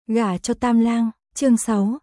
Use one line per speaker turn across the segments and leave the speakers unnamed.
Gả cho Tam Lang, chương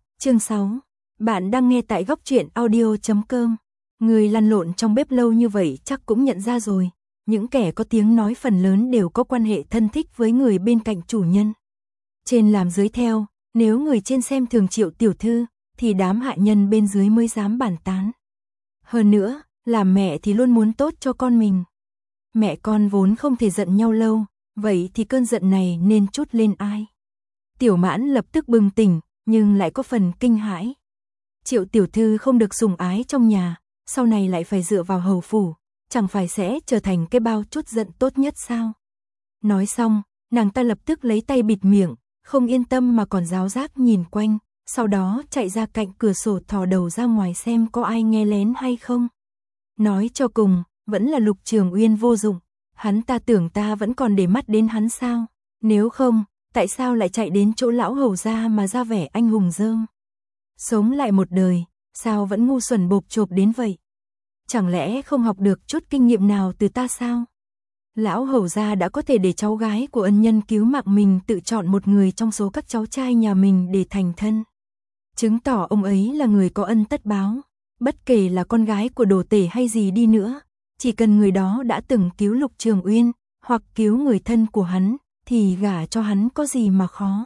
6. Bạn đang nghe tại góc truyện audio.com. Người lăn lộn trong bếp lâu như vậy chắc cũng nhận ra rồi, những kẻ có tiếng nói phần lớn đều có quan hệ thân thích với người bên cạnh chủ nhân. Trên làm dưới theo, nếu người trên xem thường Triệu tiểu thư, thì đám hạ nhân bên dưới mới dám bàn tán. Hơn nữa, làm mẹ thì luôn muốn tốt cho con mình. Mẹ con vốn không thể giận nhau lâu, vậy thì cơn giận này nên trút lên ai? Tiểu Mãn lập tức bừng tỉnh, nhưng lại có phần kinh hãi. Triệu tiểu thư không được sủng ái trong nhà, sau này lại phải dựa vào hầu phủ, chẳng phải sẽ trở thành cái bao trút giận tốt nhất sao? Nói xong, nàng ta lập tức lấy tay bịt miệng, không yên tâm mà còn ráo rác nhìn quanh, sau đó chạy ra cạnh cửa sổ thò đầu ra ngoài xem có ai nghe lén hay không. Nói cho cùng, vẫn là Lục Trường Uyên vô dụng, hắn ta tưởng ta vẫn còn để mắt đến hắn sao? Nếu không, tại sao lại chạy đến chỗ lão hầu gia mà ra vẻ anh hùng dơm? Sống lại một đời, sao vẫn ngu xuẩn bộp chộp đến vậy? Chẳng lẽ không học được chút kinh nghiệm nào từ ta sao? Lão hầu gia đã có thể để cháu gái của ân nhân cứu mạng mình tự chọn một người trong số các cháu trai nhà mình để thành thân. Chứng tỏ ông ấy là người có ân tất báo. Bất kể là con gái của đồ tể hay gì đi nữa, chỉ cần người đó đã từng cứu Lục Trường Uyên, hoặc cứu người thân của hắn, thì gả cho hắn có gì mà khó.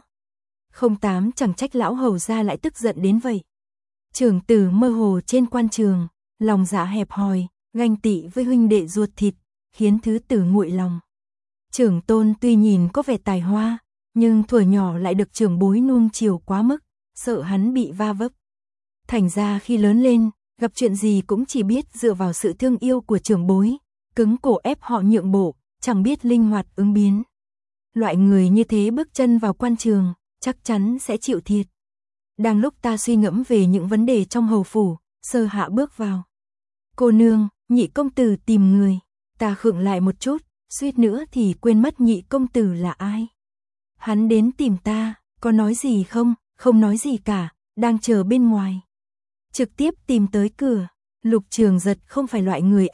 08 chẳng trách lão hầu gia lại tức giận đến vậy. Trưởng tử mơ hồ trên quan trường, lòng dạ hẹp hòi, ganh tị với huynh đệ ruột thịt, khiến thứ tử nguội lòng. Trưởng tôn tuy nhìn có vẻ tài hoa, nhưng thuở nhỏ lại được trưởng bối nuông chiều quá mức, sợ hắn bị va vấp. Thành ra khi lớn lên, gặp chuyện gì cũng chỉ biết dựa vào sự thương yêu của trưởng bối, cứng cổ ép họ nhượng bộ, chẳng biết linh hoạt ứng biến. Loại người như thế bước chân vào quan trường, chắc chắn sẽ chịu thiệt. Đang lúc ta suy ngẫm về những vấn đề trong hầu phủ, Sơ Hạ bước vào. Cô nương, Nhị công tử tìm người. Ta khựng lại một chút, suýt nữa thì quên mất Nhị công tử là ai. Hắn đến tìm ta, có nói gì không? Không nói gì cả, đang chờ bên ngoài. Trực tiếp tìm tới cửa. Lục Trường Giật không phải loại người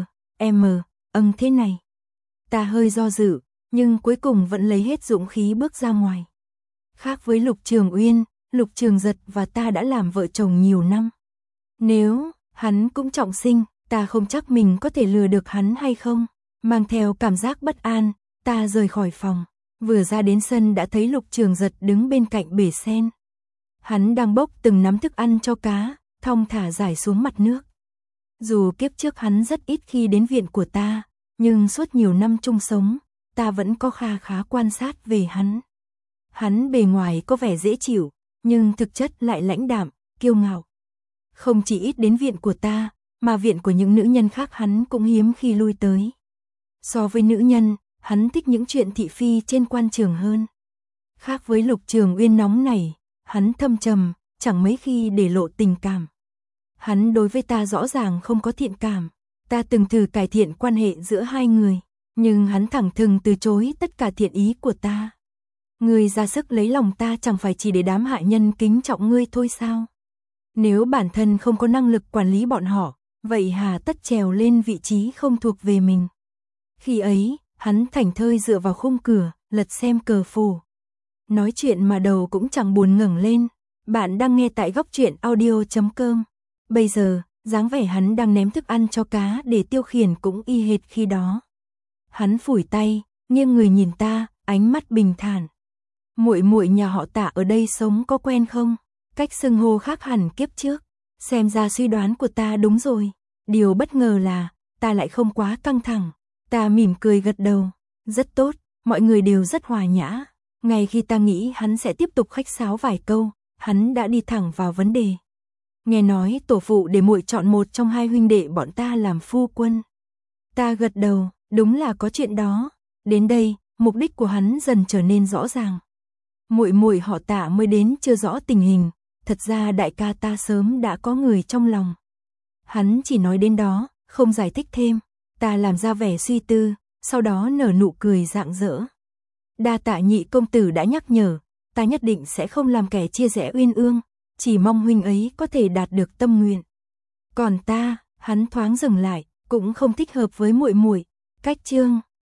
thế này. Ta hơi do dự, nhưng cuối cùng vẫn lấy hết dũng khí bước ra ngoài. Khác với Lục Trường Uyên, Lục Trường Giật và ta đã làm vợ chồng nhiều năm. Nếu hắn cũng trọng sinh, ta không chắc mình có thể lừa được hắn hay không. Mang theo cảm giác bất an, ta rời khỏi phòng. Vừa ra đến sân đã thấy Lục Trường Giật đứng bên cạnh bể sen. Hắn đang bốc từng nắm thức ăn cho cá, thong thả rải xuống mặt nước. Dù kiếp trước hắn rất ít khi đến viện của ta, nhưng suốt nhiều năm chung sống, ta vẫn có kha khá quan sát về hắn. Hắn bề ngoài có vẻ dễ chịu, nhưng thực chất lại lãnh đạm, kiêu ngạo. Không chỉ ít đến viện của ta, mà viện của những nữ nhân khác hắn cũng hiếm khi lui tới. So với nữ nhân, hắn thích những chuyện thị phi trên quan trường hơn. Khác với Lục Trường Uyên nóng này, hắn thâm trầm, chẳng mấy khi để lộ tình cảm. Hắn đối với ta rõ ràng không có thiện cảm. Ta từng thử cải thiện quan hệ giữa hai người, nhưng hắn thẳng thừng từ chối tất cả thiện ý của ta. Ngươi ra sức lấy lòng ta chẳng phải chỉ để đám hạ nhân kính trọng ngươi thôi sao? Nếu bản thân không có năng lực quản lý bọn họ, vậy hà tất trèo lên vị trí không thuộc về mình. Khi ấy, hắn thảnh thơi dựa vào khung cửa, lật xem cờ phù. Nói chuyện mà đầu cũng chẳng buồn ngẩng lên. Bạn đang nghe tại góc truyện audio.com. Bây giờ, dáng vẻ hắn đang ném thức ăn cho cá để tiêu khiển cũng y hệt khi đó. Hắn phủi tay, nghiêng người nhìn ta, ánh mắt bình thản. Muội muội nhà họ Tạ ở đây sống có quen không? Cách xưng hô khác hẳn kiếp trước. Xem ra suy đoán của ta đúng rồi. Điều bất ngờ là, ta lại không quá căng thẳng. Ta mỉm cười gật đầu. Rất tốt, mọi người đều rất hòa nhã. Ngay khi ta nghĩ hắn sẽ tiếp tục khách sáo vài câu, hắn đã đi thẳng vào vấn đề. Nghe nói tổ phụ để muội chọn một trong hai huynh đệ bọn ta làm phu quân. Ta gật đầu, đúng là có chuyện đó. Đến đây, mục đích của hắn dần trở nên rõ ràng. Muội muội họ Tạ mới đến chưa rõ tình hình, thật ra đại ca ta sớm đã có người trong lòng. Hắn chỉ nói đến đó, không giải thích thêm. Ta làm ra vẻ suy tư, sau đó nở nụ cười rạng rỡ. Đa tạ Nhị công tử đã nhắc nhở, ta nhất định sẽ không làm kẻ chia rẽ uyên ương, chỉ mong huynh ấy có thể đạt được tâm nguyện. Còn ta, hắn thoáng dừng lại, cũng không thích hợp với muội muội. Cách chương